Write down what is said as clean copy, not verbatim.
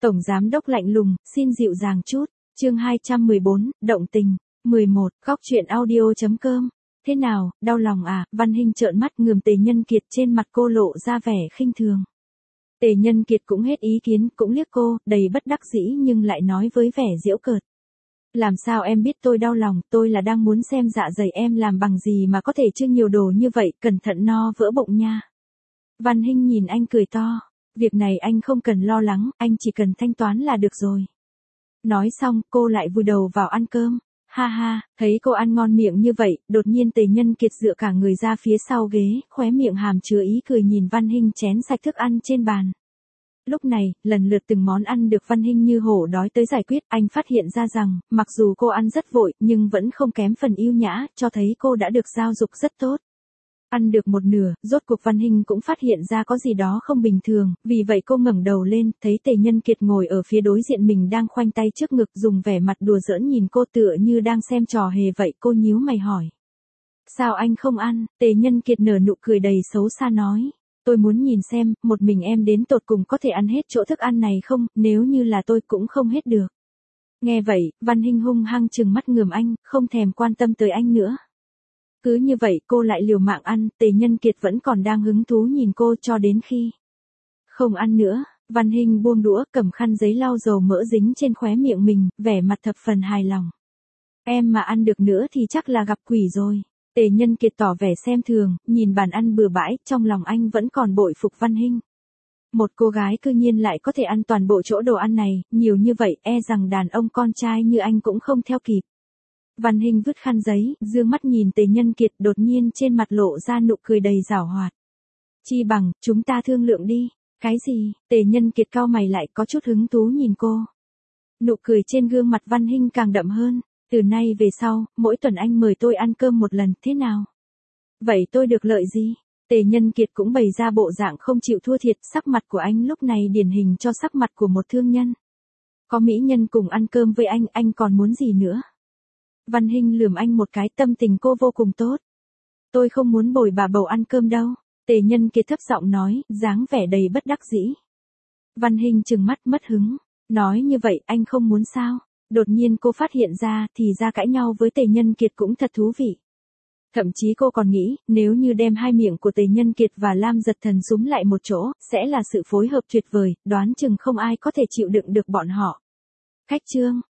Tổng giám đốc lạnh lùng, xin dịu dàng chút. Chương 214, động tình. 11, góc truyện audio.com. Thế nào, đau lòng à? Văn Hinh trợn mắt ngườm Tề Nhân Kiệt, trên mặt cô lộ ra vẻ khinh thường. Tề Nhân Kiệt cũng hết ý kiến, cũng liếc cô, đầy bất đắc dĩ nhưng lại nói với vẻ giễu cợt. Làm sao em biết tôi đau lòng, tôi là đang muốn xem dạ dày em làm bằng gì mà có thể trưng nhiều đồ như vậy, cẩn thận no vỡ bụng nha. Văn Hinh nhìn anh cười to. Việc này anh không cần lo lắng, anh chỉ cần thanh toán là được rồi. Nói xong, cô lại vùi đầu vào ăn cơm. Ha ha, thấy cô ăn ngon miệng như vậy, đột nhiên Tề Nhân Kiệt dựa cả người ra phía sau ghế, khóe miệng hàm chứa ý cười nhìn Văn Hinh chén sạch thức ăn trên bàn. Lúc này, lần lượt từng món ăn được Văn Hinh như hổ đói tới giải quyết, anh phát hiện ra rằng, mặc dù cô ăn rất vội, nhưng vẫn không kém phần yêu nhã, cho thấy cô đã được giáo dục rất tốt. Ăn được một nửa, rốt cuộc Văn Hinh cũng phát hiện ra có gì đó không bình thường, vì vậy cô ngẩng đầu lên, thấy Tề Nhân Kiệt ngồi ở phía đối diện mình đang khoanh tay trước ngực, dùng vẻ mặt đùa giỡn nhìn cô tựa như đang xem trò hề vậy. Cô nhíu mày hỏi. Sao anh không ăn? Tề Nhân Kiệt nở nụ cười đầy xấu xa nói. Tôi muốn nhìn xem, một mình em đến tột cùng có thể ăn hết chỗ thức ăn này không, nếu như là tôi cũng không hết được. Nghe vậy, Văn Hinh hung hăng trừng mắt ngườm anh, không thèm quan tâm tới anh nữa. Cứ như vậy cô lại liều mạng ăn, Tề Nhân Kiệt vẫn còn đang hứng thú nhìn cô cho đến khi không ăn nữa. Văn Hinh buông đũa, cầm khăn giấy lau dầu mỡ dính trên khóe miệng mình, vẻ mặt thập phần hài lòng. Em mà ăn được nữa thì chắc là gặp quỷ rồi. Tề Nhân Kiệt tỏ vẻ xem thường, nhìn bàn ăn bừa bãi, trong lòng anh vẫn còn bội phục Văn Hinh. Một cô gái cư nhiên lại có thể ăn toàn bộ chỗ đồ ăn này, nhiều như vậy, e rằng đàn ông con trai như anh cũng không theo kịp. Văn Hinh vứt khăn giấy, dương mắt nhìn Tề Nhân Kiệt, đột nhiên trên mặt lộ ra nụ cười đầy giảo hoạt. Chi bằng, chúng ta thương lượng đi. Cái gì? Tề Nhân Kiệt cau mày lại, có chút hứng thú nhìn cô. Nụ cười trên gương mặt Văn Hinh càng đậm hơn. Từ nay về sau, mỗi tuần anh mời tôi ăn cơm một lần, thế nào? Vậy tôi được lợi gì? Tề Nhân Kiệt cũng bày ra bộ dạng không chịu thua thiệt, sắc mặt của anh lúc này điển hình cho sắc mặt của một thương nhân. Có mỹ nhân cùng ăn cơm với anh còn muốn gì nữa? Văn Hinh lườm anh một cái, tâm tình cô vô cùng tốt. Tôi không muốn bồi bà bầu ăn cơm đâu. Tề Nhân Kiệt thấp giọng nói, dáng vẻ đầy bất đắc dĩ. Văn Hinh trừng mắt mất hứng. Nói như vậy anh không muốn sao? Đột nhiên cô phát hiện ra thì ra cãi nhau với Tề Nhân Kiệt cũng thật thú vị. Thậm chí cô còn nghĩ, nếu như đem hai miệng của Tề Nhân Kiệt và Lam Giật Thần súm lại một chỗ, sẽ là sự phối hợp tuyệt vời, đoán chừng không ai có thể chịu đựng được bọn họ. Khách trương,